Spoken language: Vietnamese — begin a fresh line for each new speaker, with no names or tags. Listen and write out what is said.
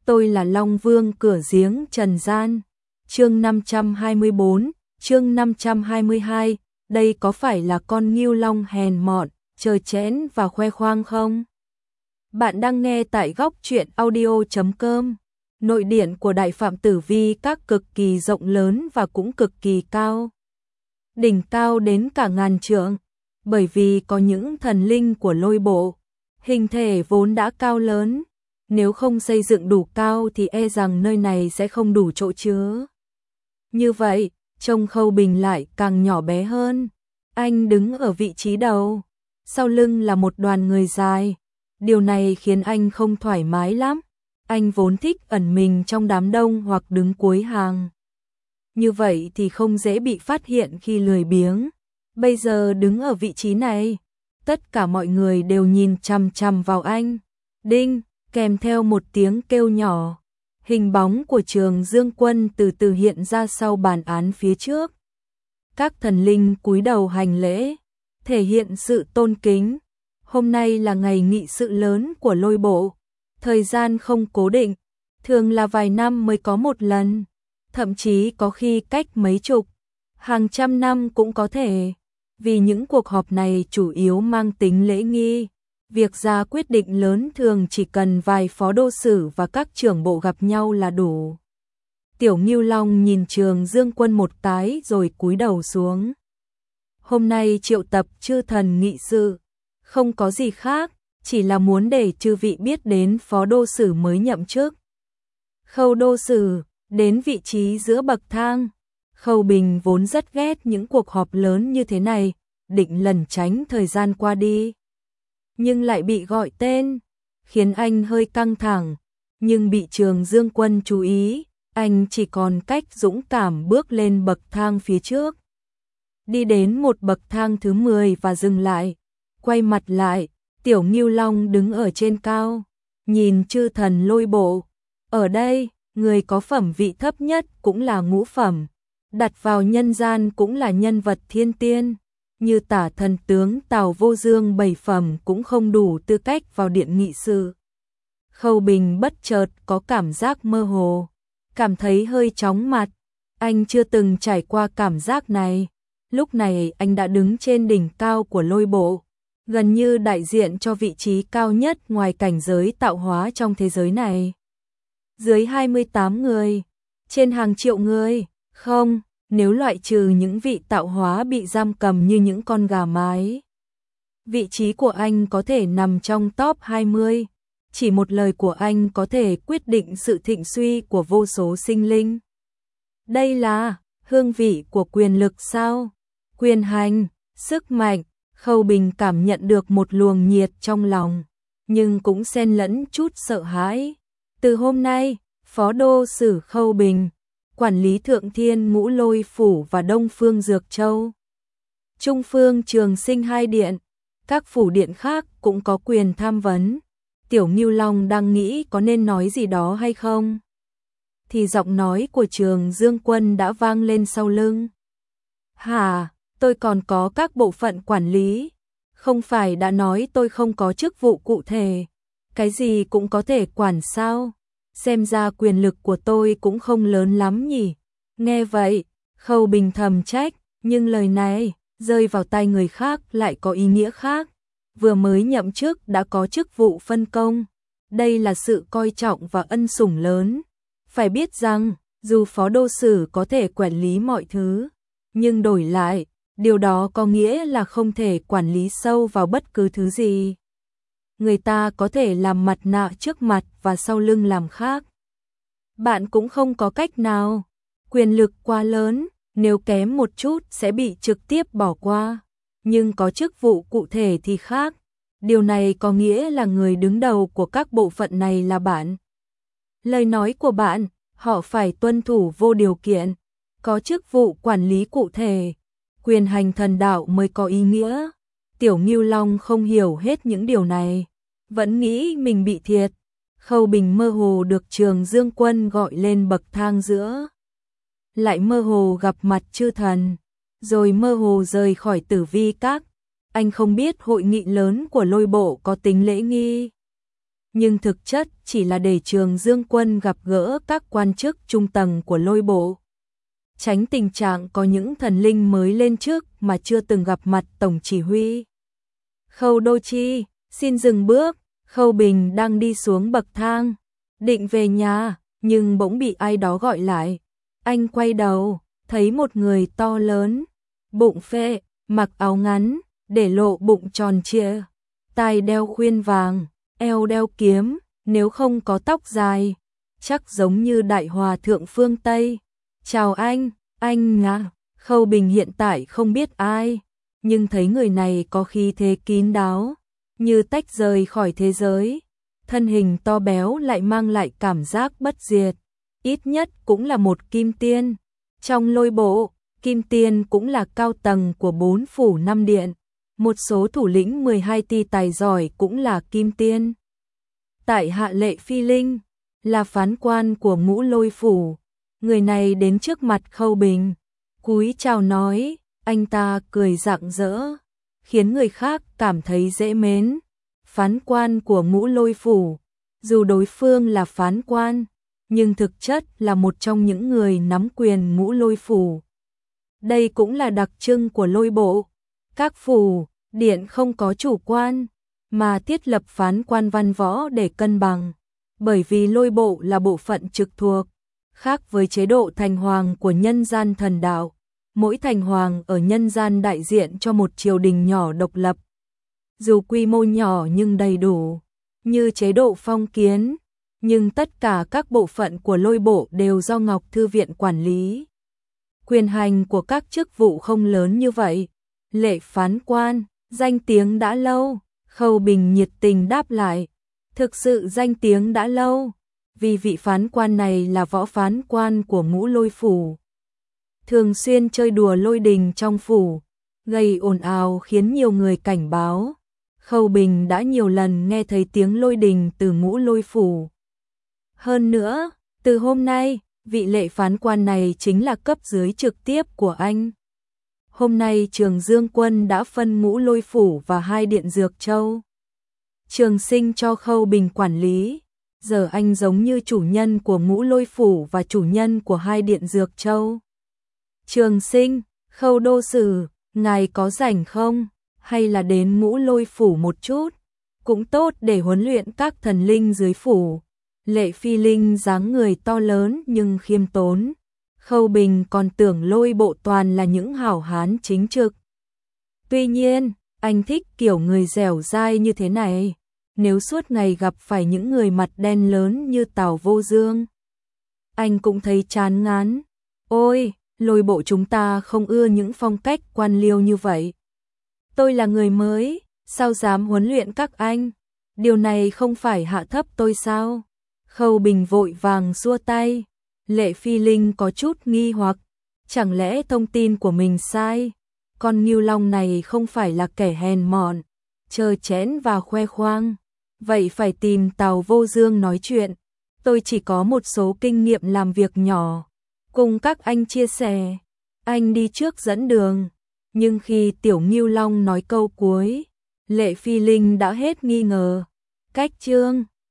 tôi là Long Vương cửa giếng trần gian. Chương 524, chương 522, đây có phải là con ngưu long hèn mọn, chơi chẽn và khoe khoang không? Bạn đang nghe tại góc truyện audio.com. Nội điện của Đại Phạm Tử Vi Các cực kỳ rộng lớn và cũng cực kỳ cao. Đỉnh cao đến cả ngàn trượng, bởi vì có những thần linh của lôi bộ, hình thể vốn đã cao lớn, nếu không xây dựng đủ cao thì e rằng nơi này sẽ không đủ chỗ chứa. Như vậy, trông Khâu Bình lại càng nhỏ bé hơn. Anh đứng ở vị trí đầu, sau lưng là một đoàn người dài. Điều này khiến anh không thoải mái lắm. Anh vốn thích ẩn mình trong đám đông hoặc đứng cuối hàng. Như vậy thì không dễ bị phát hiện khi lười biếng. Bây giờ đứng ở vị trí này, tất cả mọi người đều nhìn chằm chằm vào anh. Đinh, kèm theo một tiếng kêu nhỏ, hình bóng của Trường Dương Quân từ từ hiện ra sau bàn án phía trước. Các thần linh cúi đầu hành lễ, thể hiện sự tôn kính. Hôm nay là ngày nghị sự lớn của lôi bộ, thời gian không cố định, thường là vài năm mới có một lần, thậm chí có khi cách mấy chục, hàng trăm năm cũng có thể. Vì những cuộc họp này chủ yếu mang tính lễ nghi, việc ra quyết định lớn thường chỉ cần vài phó đô sử và các trưởng bộ gặp nhau là đủ. Tiểu Ngưu Long nhìn Trường Dương Quân một cái rồi cúi đầu xuống. Hôm nay triệu tập chư thần nghị sự, không có gì khác, chỉ là muốn để chư vị biết đến phó đô sử mới nhậm chức. Khâu đô sử, đến vị trí giữa bậc thang. Khâu Bình vốn rất ghét những cuộc họp lớn như thế này, định lẩn tránh thời gian qua đi. Nhưng lại bị gọi tên, khiến anh hơi căng thẳng, nhưng bị Trường Dương Quân chú ý, anh chỉ còn cách dũng cảm bước lên bậc thang phía trước. Đi đến một bậc thang thứ 10 và dừng lại, quay mặt lại, Tiểu Ngưu Long đứng ở trên cao, nhìn chư thần lôi bộ. Ở đây, người có phẩm vị thấp nhất cũng là ngũ phẩm, đặt vào nhân gian cũng là nhân vật thiên tiên, như Tả thần tướng Tào Vô Dương 7 phẩm cũng không đủ tư cách vào điện nghị sự. Khâu Bình bất chợt có cảm giác mơ hồ, cảm thấy hơi chóng mặt, anh chưa từng trải qua cảm giác này. Lúc này anh đã đứng trên đỉnh cao của lôi bộ, gần như đại diện cho vị trí cao nhất ngoài cảnh giới tạo hóa trong thế giới này. Dưới 28 người, trên hàng triệu người, không, nếu loại trừ những vị tạo hóa bị giam cầm như những con gà mái. Vị trí của anh có thể nằm trong top 20, chỉ một lời của anh có thể quyết định sự thịnh suy của vô số sinh linh. Đây là hương vị của quyền lực sao? Quyền hành, sức mạnh. Khâu Bình cảm nhận được một luồng nhiệt trong lòng, nhưng cũng xen lẫn chút sợ hãi. Từ hôm nay, phó đô sử Khâu Bình, quản lý Thượng Thiên Ngũ Lôi Phủ và Đông Phương Dược Châu, Trung Phương Trường Sinh hai điện, các phủ điện khác cũng có quyền tham vấn. Tiểu Ngưu Long đang nghĩ có nên nói gì đó hay không, thì giọng nói của Trường Dương Quân đã vang lên sau lưng. Hả? Tôi còn có các bộ phận quản lý, không phải đã nói tôi không có chức vụ cụ thể, cái gì cũng có thể quản sao? Xem ra quyền lực của tôi cũng không lớn lắm nhỉ. Nghe vậy, Khâu Bình thầm trách, nhưng lời này rơi vào tai người khác lại có ý nghĩa khác. Vừa mới nhậm chức đã có chức vụ phân công, đây là sự coi trọng và ân sủng lớn. Phải biết rằng, dù phó đô sử có thể quản lý mọi thứ, nhưng đổi lại, điều đó có nghĩa là không thể quản lý sâu vào bất cứ thứ gì. Người ta có thể làm mặt nạ trước mặt và sau lưng làm khác. Bạn cũng không có cách nào. Quyền lực quá lớn, nếu kém một chút sẽ bị trực tiếp bỏ qua. Nhưng có chức vụ cụ thể thì khác. Điều này có nghĩa là người đứng đầu của các bộ phận này là bạn. Lời nói của bạn, họ phải tuân thủ vô điều kiện. Có chức vụ quản lý cụ thể, quyền hành thần đạo mới có ý nghĩa. Tiểu Ngưu Long không hiểu hết những điều này, vẫn nghĩ mình bị thiệt. Khâu Bình mơ hồ được Trường Dương Quân gọi lên bậc thang giữa, lại mơ hồ gặp mặt chư thần, rồi mơ hồ rời khỏi Tử Vi Các. Anh không biết hội nghị lớn của lôi bộ có tính lễ nghi nhưng thực chất chỉ là để Trường Dương Quân gặp gỡ các quan chức trung tầng của Lôi Bộ. Tránh tình trạng có những thần linh mới lên trước mà chưa từng gặp mặt tổng chỉ huy. Khâu Đô Chi, xin dừng bước. Khâu Bình đang đi xuống bậc thang, định về nhà, nhưng bỗng bị ai đó gọi lại. Anh quay đầu, thấy một người to lớn, bụng phệ, mặc áo ngắn, để lộ bụng tròn trịa, tai đeo khuyên vàng, eo đeo kiếm, nếu không có tóc dài, chắc giống như đại hòa thượng phương Tây. Chào anh ngạ. Khâu Bình hiện tại không biết ai, nhưng thấy người này có khí thế kín đáo, như tách rời khỏi thế giới. Thân hình to béo lại mang lại cảm giác bất diệt, ít nhất cũng là một kim tiên. Trong Lôi Bộ, kim tiên cũng là cao tầng của 4 phủ 5 điện. Một số thủ lĩnh 12 ti tài giỏi cũng là kim tiên. Tại hạ Lệ Phi Linh, là phán quan của Ngũ Lôi phủ. Người này đến trước mặt Khâu Bình, cúi chào nói, anh ta cười rạng rỡ, khiến người khác cảm thấy dễ mến. Phán quan của Ngũ Lôi phủ, dù đối phương là phán quan, nhưng thực chất là một trong những người nắm quyền Ngũ Lôi phủ. Đây cũng là đặc trưng của Lôi Bộ. Các phủ, điện không có chủ quan, mà thiết lập phán quan văn võ để cân bằng. Bởi vì Lôi Bộ là bộ phận trực thuộc, khác với chế độ thành hoàng của nhân gian thần đạo. Mỗi thành hoàng ở nhân gian đại diện cho một triều đình nhỏ độc lập. Dù quy mô nhỏ nhưng đầy đủ, như chế độ phong kiến, nhưng tất cả các bộ phận của Lôi Bộ đều do Ngọc Thư Viện quản lý. Quyền hành của các chức vụ không lớn như vậy. Lệ phán quan, danh tiếng đã lâu. Khâu Bình nhiệt tình đáp lại, thực sự danh tiếng đã lâu, vì vị phán quan này là võ phán quan của Ngũ Lôi phủ. Thường xuyên chơi đùa lôi đình trong phủ, gây ồn ào khiến nhiều người cảnh báo. Khâu Bình đã nhiều lần nghe thấy tiếng lôi đình từ Ngũ Lôi phủ. Hơn nữa, từ hôm nay, vị lệ phán quan này chính là cấp dưới trực tiếp của anh. Hôm nay Trường Dương Quân đã phân Ngũ Lôi phủ và 2 điện Dược Châu. Trường Sinh cho Khâu Bình quản lý, giờ anh giống như chủ nhân của Ngũ Lôi phủ và chủ nhân của 2 điện Dược Châu. Trường Sinh, Khâu đô sử, ngài có rảnh không? Hay là đến Ngũ Lôi phủ một chút? Cũng tốt để huấn luyện các thần linh dưới phủ. Lệ Phi Linh dáng người to lớn nhưng khiêm tốn. Khâu Bình còn tưởng Lôi Bộ toàn là những hảo hán chính trực. Tuy nhiên, anh thích kiểu người dẻo dai như thế này. Nếu suốt ngày gặp phải những người mặt đen lớn như Tào Vô Dương, anh cũng thấy chán ngán. Ôi, Lôi Bộ chúng ta không ưa những phong cách quan liêu như vậy. Tôi là người mới, sao dám huấn luyện các anh? Điều này không phải hạ thấp tôi sao? Khâu Bình vội vàng xua tay. Lệ Phi Linh có chút nghi hoặc, chẳng lẽ thông tin của mình sai? Con Ngưu Long này không phải là kẻ hèn mọn, chơ chẽn và khoe khoang. Vậy phải tìm Tào Vô Dương nói chuyện. Tôi chỉ có một số kinh nghiệm làm việc nhỏ, cùng các anh chia sẻ. Anh đi trước dẫn đường. Nhưng khi Tiểu Ngưu Long nói câu cuối, Lệ Phi Linh đã hết nghi ngờ. Cách Trương